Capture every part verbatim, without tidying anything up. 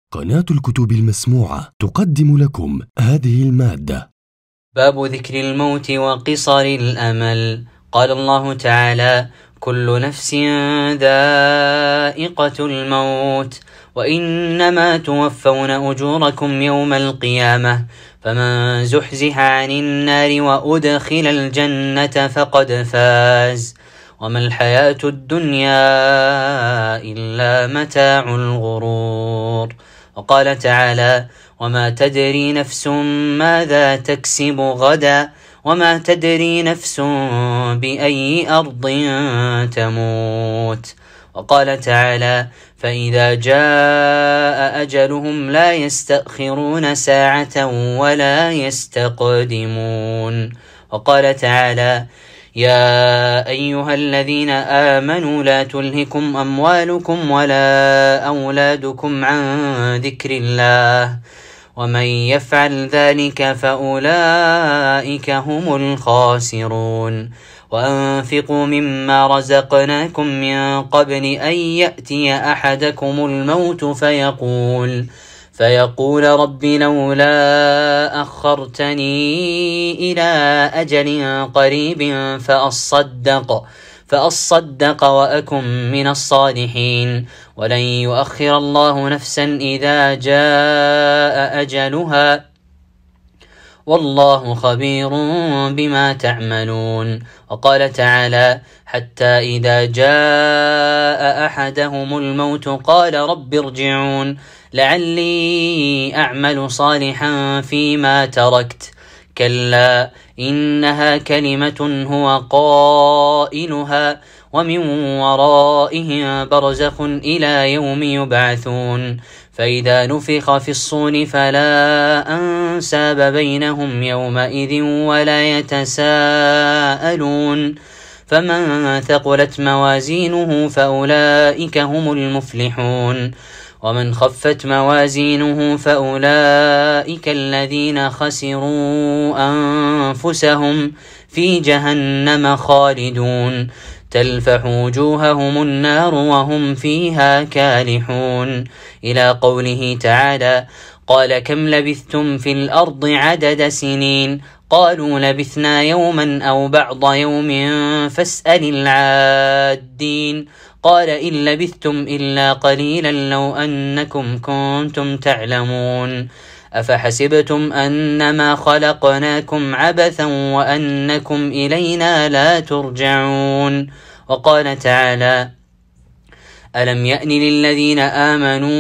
قناة الكتب المسموعة تقدم لكم هذه المادة. باب ذكر الموت وقصر الأمل. قال الله تعالى: كل نفس ذائقة الموت وإنما توفون أجوركم يوم القيامة فمن زحزح عن النار وأدخل الجنة فقد فاز وما الحياة الدنيا إلا متاع الغرور. وقال تعالى: وما تدري نفس ماذا تكسب غدا وما تدري نفس بأي أرض تموت. وقال تعالى: فإذا جاء أجلهم لا يستأخرون ساعة ولا يستقدمون. وقال تعالى: يا أيها الذين آمنوا لا تلهكم أموالكم ولا أولادكم عن ذكر الله ومن يفعل ذلك فأولئك هم الخاسرون. وأنفقوا مما رزقناكم من قبل أن يأتي أحدكم الموت فيقول فيقول رب لولا أخرتني إلى أجل قريب فأصدق فأصدق وأكن من الصالحين ولن يؤخر الله نفسا إذا جاء أجلها والله خبير بما تعملون. وقال تعالى: حتى إذا جاء أحدهم الموت قال رب ارجعون لعلي أعمل صالحا فيما تركت كلا إنها كلمة هو قائلها ومن ورائهم برزخ إلى يوم يبعثون فإذا نفخ في الصور فلا أنساب بينهم يومئذ ولا يتساءلون فمن ثقلت موازينه فأولئك هم المفلحون ومن خفت موازينه فأولئك الذين خسروا أنفسهم في جهنم خالدون تلفح وجوههم النار وهم فيها كالحون. إلى قوله تعالى: قال كم لبثتم في الأرض عدد سنين قالوا لبثنا يوما أو بعض يوم فاسأل العادين قال إن لبثتم إلا قليلا لو أنكم كنتم تعلمون أفحسبتم أنما خلقناكم عبثا وأنكم إلينا لا ترجعون. وقال تعالى: ألم يأن للذين آمنوا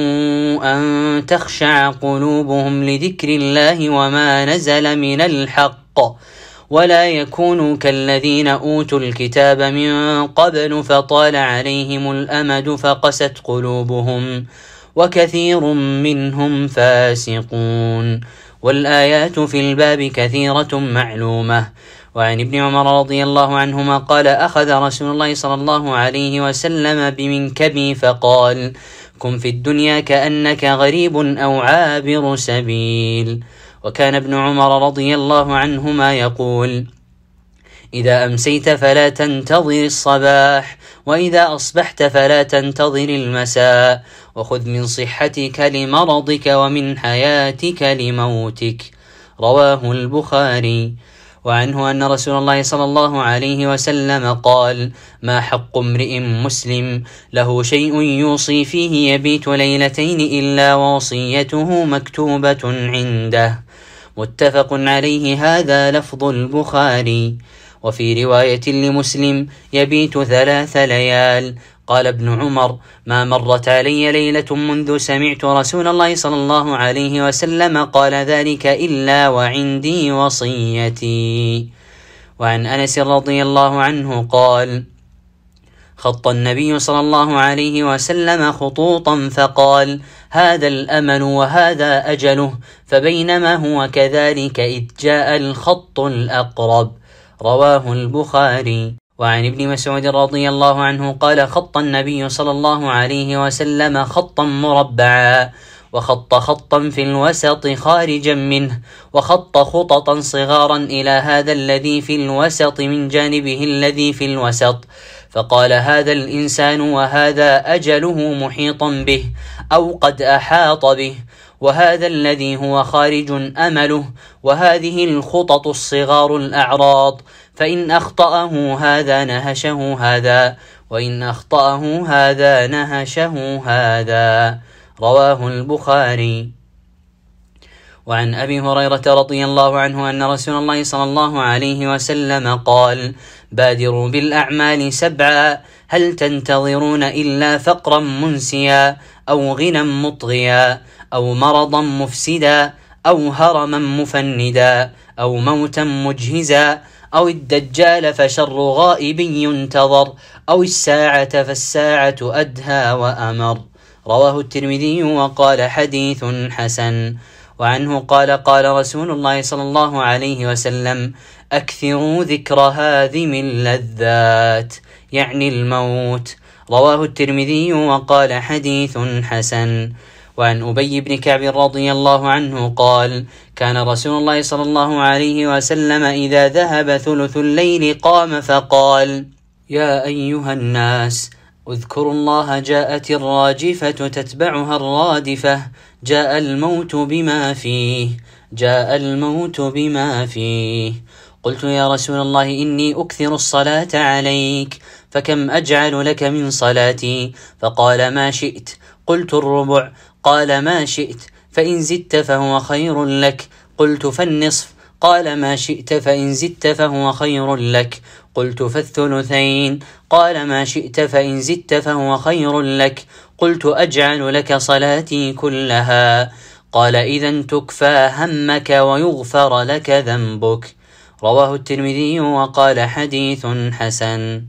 أن تخشع قلوبهم لذكر الله وما نزل من الحق ولا يكونوا كالذين أوتوا الكتاب من قبل فطال عليهم الأمد فقست قلوبهم وكثير منهم فاسقون. والآيات في الباب كثيرة معلومة. وعن ابن عمر رضي الله عنهما قال: أخذ رسول الله صلى الله عليه وسلم بمنكبي فقال: كن في الدنيا كأنك غريب أو عابر سبيل. وكان ابن عمر رضي الله عنهما يقول: إذا أمسيت فلا تنتظر الصباح وإذا أصبحت فلا تنتظر المساء وخذ من صحتك لمرضك ومن حياتك لموتك. رواه البخاري. وعنه أن رسول الله صلى الله عليه وسلم قال: ما حق امرئ مسلم له شيء يوصي فيه يبيت ليلتين إلا ووصيته مكتوبة عنده. متفق عليه. هذا لفظ البخاري. وفي رواية لمسلم: يبيت ثلاث ليال. قال ابن عمر: ما مرت علي ليلة منذ سمعت رسول الله صلى الله عليه وسلم قال ذلك إلا وعندي وصيتي. وعن أنس رضي الله عنه قال: خط النبي صلى الله عليه وسلم خطوطا فقال: هذا الأمل وهذا أجله فبينما هو كذلك إذ جاء الخط الأقرب. رواه البخاري. وعن ابن مسعود رضي الله عنه قال: خط النبي صلى الله عليه وسلم خطا مربعا وخط خطا في الوسط خارجا منه وخط خططا صغارا إلى هذا الذي في الوسط من جانبه الذي في الوسط فقال هذا الإنسان وهذا أجله محيطا به أو قد أحاط به، وهذا الذي هو خارج أمله، وهذه الخطط الصغار الأعراض، فإن أخطأه هذا نهشه هذا، وإن أخطأه هذا نهشه هذا. رواه البخاري. وعن أبي هريرة رضي الله عنه أن رسول الله صلى الله عليه وسلم قال: بادروا بالأعمال سبعا، هل تنتظرون إلا فقرا منسيا أو غنى مطغيا أو مرضا مفسدا أو هرما مفندا أو موتا مجهزا أو الدجال فشر غائب ينتظر أو الساعة فالساعة أدهى وأمر. رواه الترمذي وقال حديث حسن. وعنه قال: قال رسول الله صلى الله عليه وسلم: أكثروا ذكر هاذم اللذات، يعني الموت. رواه الترمذي وقال حديث حسن. وعن أبي بن كعب رضي الله عنه قال: كان رسول الله صلى الله عليه وسلم إذا ذهب ثلث الليل قام فقال: يا أيها الناس اذكروا الله، جاءت الراجفة تتبعها الرادفة، جاء الموت بما فيه، جاء الموت بما فيه. قلت: يا رسول الله إني أكثر الصلاة عليك، فكم أجعل لك من صلاتي؟ فقال: ما شئت. قلت: الربع. قال: ما شئت، فإن زدت فهو خير لك. قلت: فالنصف. قال: ما شئت، فإن زدت فهو خير لك. قلت: فالثلثين. قال: ما شئت، فإن زدت فهو خير لك. قلت: أجعل لك صلاتي كلها. قال: إذن تكفى همك ويغفر لك ذنبك. رواه الترمذي وقال حديث حسن.